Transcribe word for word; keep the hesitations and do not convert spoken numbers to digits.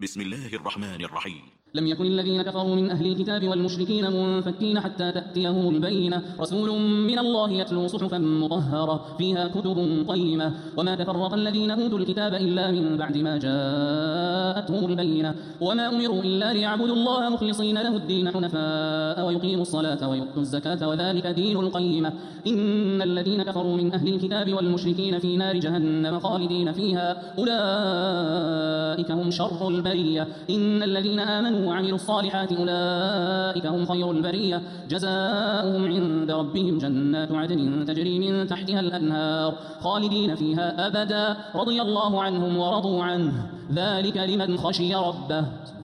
بسم الله الرحمن الرحيم. لم يكن الذين كفروا من أهل الكتاب والمشركين منفكين حتى تأتيهم البينة رسول من الله يتلو صحفا مطهرة فيها كتب قيمة وما تفرق الذين أوتوا الكتاب إلا من بعد ما جاءتهم البينة وما أمروا إلا ليعبدوا الله مخلصين له الدين حنفاء ويقيموا الصلاة ويؤتوا الزكاة وذلك دين القيمة. إن الذين كفروا من أهل الكتاب والمشركين في نار جهنم خالدين فيها أولئك هم شر البرية. إن الذين آمنوا وعملوا الصالحات أولئك هم خير البرية جزاؤهم عند ربهم جنات عدن تجري من تحتها الأنهار خالدين فيها أبدا رضي الله عنهم ورضوا عنه ذلك لمن خشي ربه.